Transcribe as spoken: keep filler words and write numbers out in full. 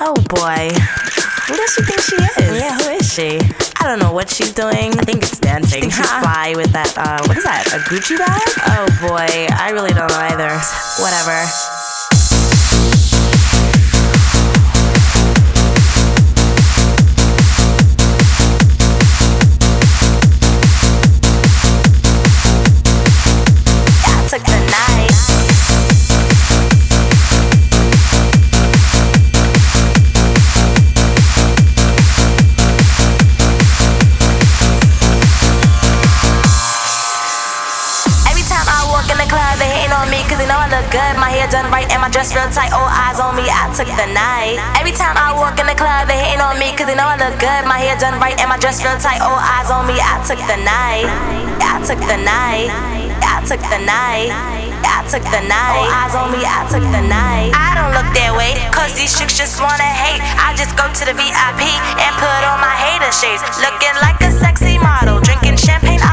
Oh boy. Who does she think she is? Yeah, who is she? I don't know what she's doing. I think it's dancing. I think she's fly with that, uh, what is that, a Gucci bag? Oh boy, I really don't know either. Whatever. Took the night. Every time I walk in the club, they hating on me cause they know I look good. My hair done right and my dress real tight, all eyes on me, I took the night. Every time I walk in the club, they hating on me cause they know I look good. My hair done right and my dress real tight, all eyes on me, I took the night. I took the night. I took the night. I took the night. All eyes on me, I took the night. I don't look that way, cause these chicks just wanna hate. I just go to the V I P and put on my hater shades. Looking like a sexy model, drinking champagne.